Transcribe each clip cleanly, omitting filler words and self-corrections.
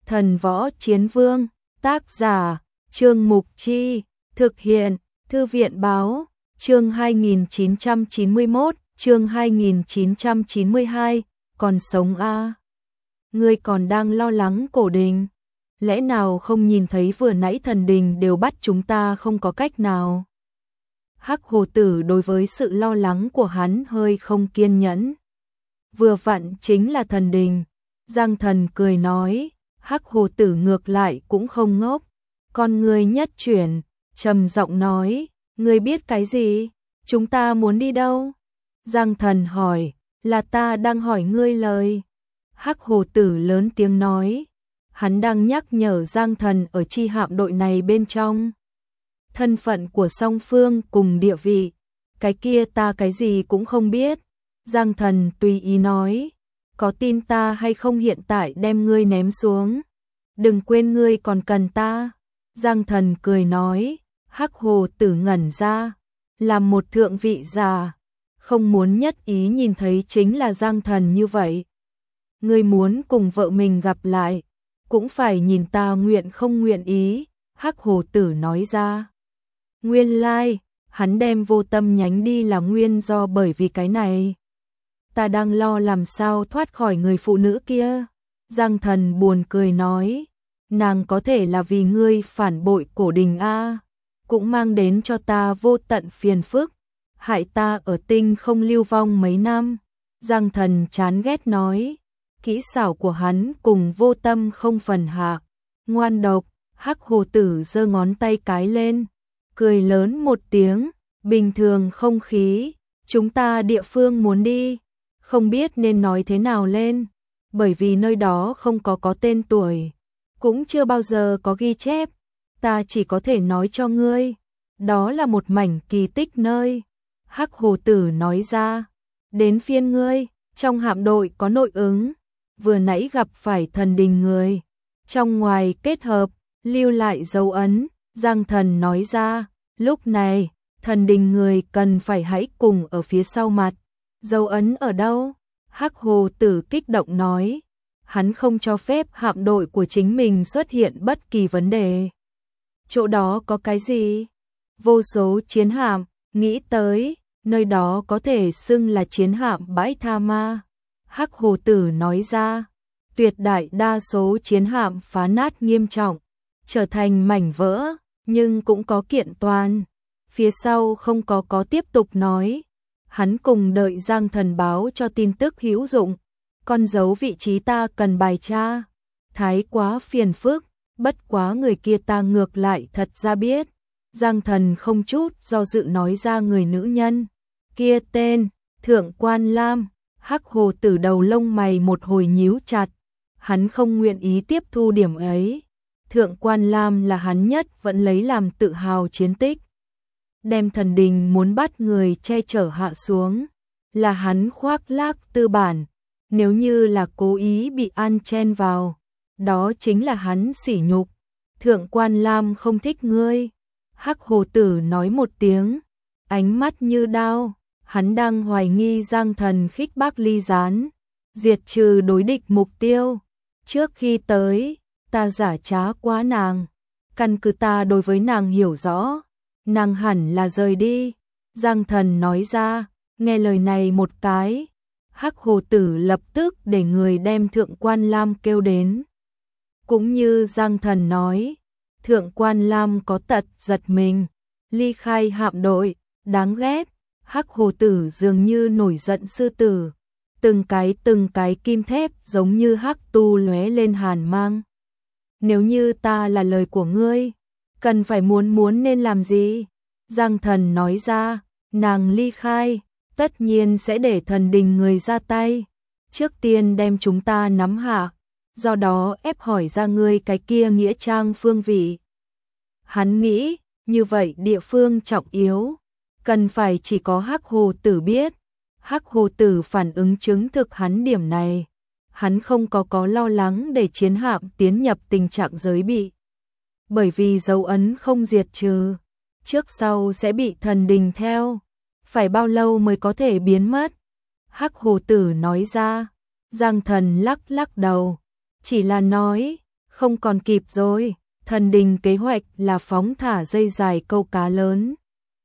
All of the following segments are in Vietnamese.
Thần Võ Chiến Vương, tác giả, Trương Mục Chi, thực hiện, Thư viện Báo, chương 2991, chương 2992, còn sống a? Ngươi còn đang lo lắng Cổ Đình? Lẽ nào không nhìn thấy vừa nãy thần đình đều bắt chúng ta không có cách nào? Hắc Hồ Tử đối với sự lo lắng của hắn hơi không kiên nhẫn. Vừa vặn chính là thần đình. Giang Thần cười nói, Hắc Hồ Tử ngược lại cũng không ngốc. Con ngươi nhất chuyển, trầm giọng nói, ngươi biết cái gì? Chúng ta muốn đi đâu? Giang Thần hỏi, là ta đang hỏi ngươi lời. Hắc Hồ Tử lớn tiếng nói, hắn đang nhắc nhở Giang Thần ở chi hạm đội này bên trong. Thân phận của song phương cùng địa vị, cái kia ta cái gì cũng không biết. Giang Thần tùy ý nói, có tin ta hay không hiện tại đem ngươi ném xuống. Đừng quên ngươi còn cần ta. Giang Thần cười nói, Hắc Hồ Tử ngẩn ra, làm một thượng vị già, không muốn nhất ý nhìn thấy chính là Giang Thần như vậy. Ngươi muốn cùng vợ mình gặp lại, cũng phải nhìn ta nguyện không nguyện ý, Hắc Hồ Tử nói ra. Nguyên lai, hắn đem Vô Tâm nhánh đi là nguyên do bởi vì cái này. Ta đang lo làm sao thoát khỏi người phụ nữ kia. Giang Thần buồn cười nói, nàng có thể là vì ngươi phản bội Cổ Đình a, cũng mang đến cho ta vô tận phiền phức, hại ta ở tinh không lưu vong mấy năm. Giang Thần chán ghét nói, kỹ xảo của hắn cùng Vô Tâm không phần hạ, ngoan độc. Hắc Hồ Tử giơ ngón tay cái lên, cười lớn một tiếng, bình thường không khí, chúng ta địa phương muốn đi, không biết nên nói thế nào lên, bởi vì nơi đó không có tên tuổi, cũng chưa bao giờ có ghi chép, ta chỉ có thể nói cho ngươi, đó là một mảnh kỳ tích nơi. Hắc Hồ Tử nói ra, đến phiên ngươi, trong hạm đội có nội ứng, vừa nãy gặp phải thần đình người, trong ngoài kết hợp, lưu lại dấu ấn. Giang Thần nói ra, lúc này, thần đình người cần phải hãy cùng ở phía sau mặt. Dấu ấn ở đâu? Hắc Hồ Tử kích động nói, hắn không cho phép hạm đội của chính mình xuất hiện bất kỳ vấn đề. Chỗ đó có cái gì? Vô số chiến hạm, nghĩ tới, nơi đó có thể xưng là chiến hạm bãi tha ma. Hắc Hồ Tử nói ra, tuyệt đại đa số chiến hạm phá nát nghiêm trọng, trở thành mảnh vỡ, nhưng cũng có kiện toàn. Phía sau không có tiếp tục nói. Hắn cùng đợi Giang Thần báo cho tin tức hữu dụng. Con dấu vị trí ta cần bài tra. Thái quá phiền phức, bất quá người kia ta ngược lại thật ra biết. Giang Thần không chút do dự nói ra người nữ nhân kia tên Thượng Quan Lam. Hắc Hồ Tử đầu lông mày một hồi nhíu chặt. Hắn không nguyện ý tiếp thu điểm ấy. Thượng Quan Lam là hắn nhất vẫn lấy làm tự hào chiến tích. Đem thần đình muốn bắt người che chở hạ xuống, là hắn khoác lác tư bản, nếu như là cố ý bị an chen vào, đó chính là hắn sỉ nhục. Thượng Quan Lam không thích ngươi. Hắc Hồ Tử nói một tiếng, ánh mắt như đao, hắn đang hoài nghi Giang Thần khích bác ly gián, diệt trừ đối địch mục tiêu. Trước khi tới, ta giả trá quá nàng, căn cứ ta đối với nàng hiểu rõ, nàng hẳn là rời đi. Giang Thần nói ra, nghe lời này một cái, Hắc Hồ Tử lập tức để người đem Thượng Quan Lam kêu đến. Cũng như Giang Thần nói, Thượng Quan Lam có tật giật mình, ly khai hạm đội, đáng ghét. Hắc Hồ Tử dường như nổi giận sư tử, từng cái kim thép giống như hắc tu lóe lên hàn mang. Nếu như ta là lời của ngươi, cần phải muốn nên làm gì? Giang Thần nói ra, nàng ly khai, tất nhiên sẽ để thần đình người ra tay, trước tiên đem chúng ta nắm hạ, do đó ép hỏi ra ngươi cái kia nghĩa trang phương vị. Hắn nghĩ, như vậy địa phương trọng yếu, cần phải chỉ có Hắc Hồ Tử biết. Hắc Hồ Tử phản ứng chứng thực hắn điểm này. Hắn không có lo lắng để chiến hạm tiến nhập tình trạng giới bị. Bởi vì dấu ấn không diệt trừ, trước sau sẽ bị thần đình theo. Phải bao lâu mới có thể biến mất? Hắc Hồ Tử nói ra. Giang Thần lắc đầu, chỉ là nói, Không còn kịp rồi, thần đình kế hoạch là phóng thả dây dài câu cá lớn.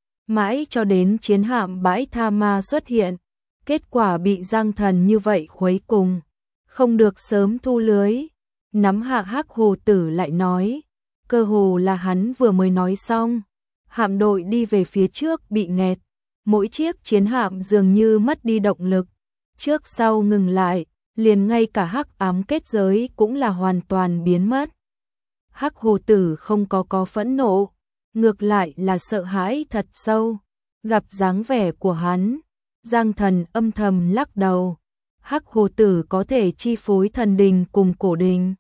Mãi cho đến chiến hạm bãi tha ma xuất hiện, kết quả bị Giang Thần như vậy khuấy cùng, không được sớm thu lưới. Nắm hạ Hắc Hồ Tử lại nói, cơ hồ là hắn vừa mới nói xong, hạm đội đi về phía trước bị nghẹt, mỗi chiếc chiến hạm dường như mất đi động lực, trước sau ngừng lại, liền ngay cả hắc ám kết giới cũng là hoàn toàn biến mất. Hắc Hồ Tử không có phẫn nộ, ngược lại là sợ hãi thật sâu. Gặp dáng vẻ của hắn, Giang Thần âm thầm lắc đầu. Hắc Hồ Tử có thể chi phối thần đình cùng cổ đình.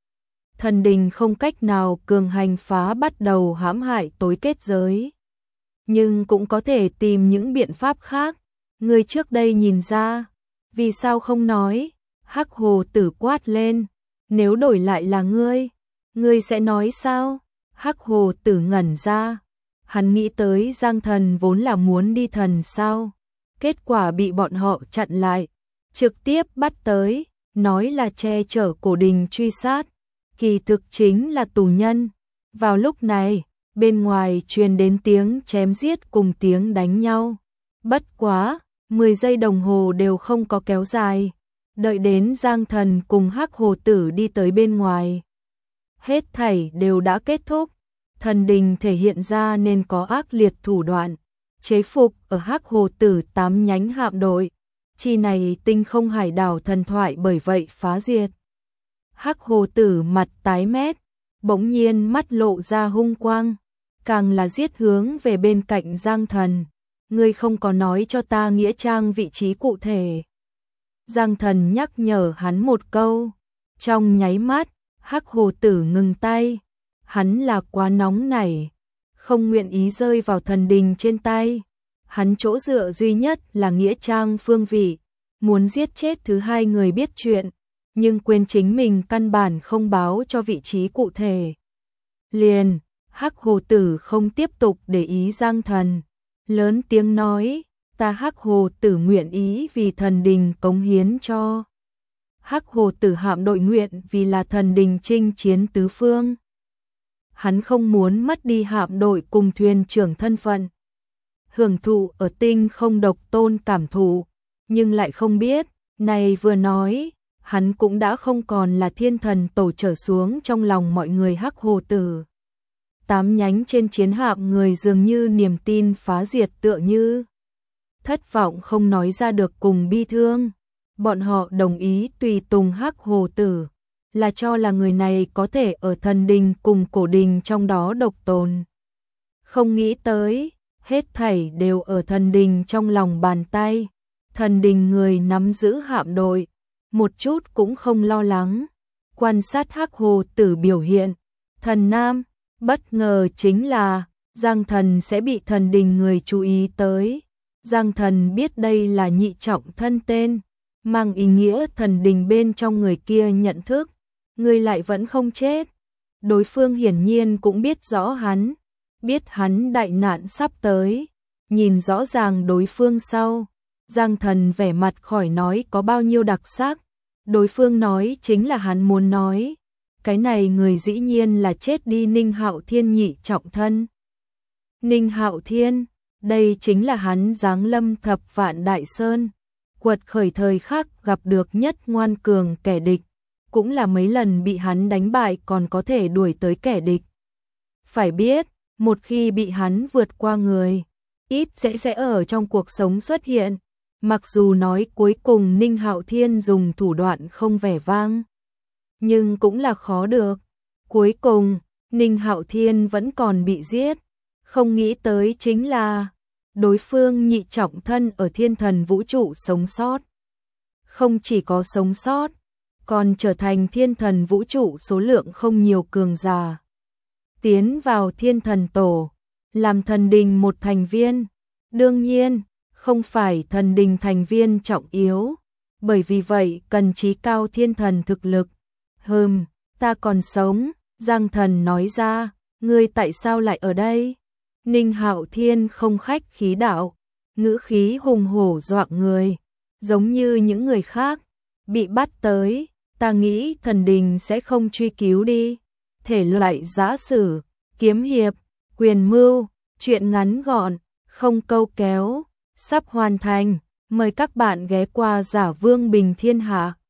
Thần đình không cách nào cường hành phá bắt đầu hãm hại tối kết giới, nhưng cũng có thể tìm những biện pháp khác. Người trước đây nhìn ra, vì sao không nói? Hắc Hồ Tử quát lên, nếu đổi lại là ngươi sẽ nói sao? Hắc Hồ Tử ngẩn ra, hắn nghĩ tới Giang Thần vốn là muốn đi thần sao, kết quả bị bọn họ chặn lại, trực tiếp bắt tới, nói là che chở cổ đình truy sát, kỳ thực chính là tù nhân. Vào lúc này, bên ngoài truyền đến tiếng chém giết cùng tiếng đánh nhau. Bất quá, 10 giây đồng hồ đều không có kéo dài. Đợi đến Giang Thần cùng Hắc Hồ Tử đi tới bên ngoài, hết thảy đều đã kết thúc. Thần đình thể hiện ra nên có ác liệt thủ đoạn, chế phục ở Hắc Hồ Tử 8 nhánh hạm đội. Chi này tinh không hải đảo thần thoại bởi vậy phá diệt. Hắc Hồ Tử mặt tái mét, bỗng nhiên mắt lộ ra hung quang, càng là giết hướng về bên cạnh Giang Thần. Ngươi không có nói cho ta nghĩa trang vị trí cụ thể. Giang Thần nhắc nhở hắn một câu. Trong nháy mắt, Hắc Hồ Tử ngừng tay. Hắn là quá nóng nảy, không nguyện ý rơi vào thần đình trên tay. Hắn chỗ dựa duy nhất là nghĩa trang phương vị, muốn giết chết thứ hai người biết chuyện, nhưng quên chính mình căn bản không báo cho vị trí cụ thể. Liền, Hắc Hồ Tử không tiếp tục để ý Giang Thần, lớn tiếng nói, ta Hắc Hồ Tử nguyện ý vì thần đình cống hiến cho. Hắc Hồ Tử hạm đội nguyện vì là thần đình chinh chiến tứ phương. Hắn không muốn mất đi hạm đội cùng thuyền trưởng thân phận, hưởng thụ ở tinh không độc tôn cảm thụ, nhưng lại không biết, này vừa nói, hắn cũng đã không còn là thiên thần tổ trở xuống trong lòng mọi người. Hắc Hồ Tử 8 nhánh trên chiến hạm người dường như niềm tin phá diệt, tựa như thất vọng không nói ra được cùng bi thương. Bọn họ đồng ý tùy tùng Hắc Hồ Tử, là cho là người này có thể ở thần đình cùng cổ đình trong đó độc tồn. Không nghĩ tới, hết thảy đều ở thần đình trong lòng bàn tay. Thần đình người nắm giữ hạm đội, một chút cũng không lo lắng. Quan sát Hắc Hồ Tử biểu hiện, thần nam, bất ngờ chính là Giang Thần sẽ bị thần đình người chú ý tới. Giang Thần biết đây là nhị trọng thân tên, mang ý nghĩa thần đình bên trong người kia nhận thức, người lại vẫn không chết. Đối phương hiển nhiên cũng biết rõ hắn, biết hắn đại nạn sắp tới, nhìn rõ ràng đối phương sau. Giang Thần vẻ mặt khỏi nói có bao nhiêu đặc sắc, đối phương nói chính là hắn muốn nói. Cái này người dĩ nhiên là chết đi Ninh Hạo Thiên nhị trọng thân. Ninh Hạo Thiên, đây chính là hắn giáng lâm thập vạn đại sơn, quật khởi thời khắc gặp được nhất ngoan cường kẻ địch, cũng là mấy lần bị hắn đánh bại còn có thể đuổi tới kẻ địch. Phải biết, một khi bị hắn vượt qua người, ít sẽ ở trong cuộc sống xuất hiện. Mặc dù nói cuối cùng Ninh Hạo Thiên dùng thủ đoạn không vẻ vang, nhưng cũng là khó được. Cuối cùng, Ninh Hạo Thiên vẫn còn bị giết. Không nghĩ tới chính là đối phương nhị trọng thân ở thiên thần vũ trụ sống sót. Không chỉ có sống sót, còn trở thành thiên thần vũ trụ số lượng không nhiều cường giả. Tiến vào thiên thần tổ, làm thần đình một thành viên. Đương nhiên, không phải thần đình thành viên trọng yếu, bởi vì vậy cần chí cao thiên thần thực lực. Ta còn sống, Giang Thần nói ra, ngươi tại sao lại ở đây? Ninh Hạo Thiên không khách khí đạo, ngữ khí hùng hổ dọa người, giống như những người khác bị bắt tới, ta nghĩ thần đình sẽ không truy cứu đi. Thể loại giã sử, kiếm hiệp, quyền mưu, truyện ngắn gọn, không câu kéo, sắp hoàn thành. Mời các bạn ghé qua Giả Vương Bình Thiên Hạ.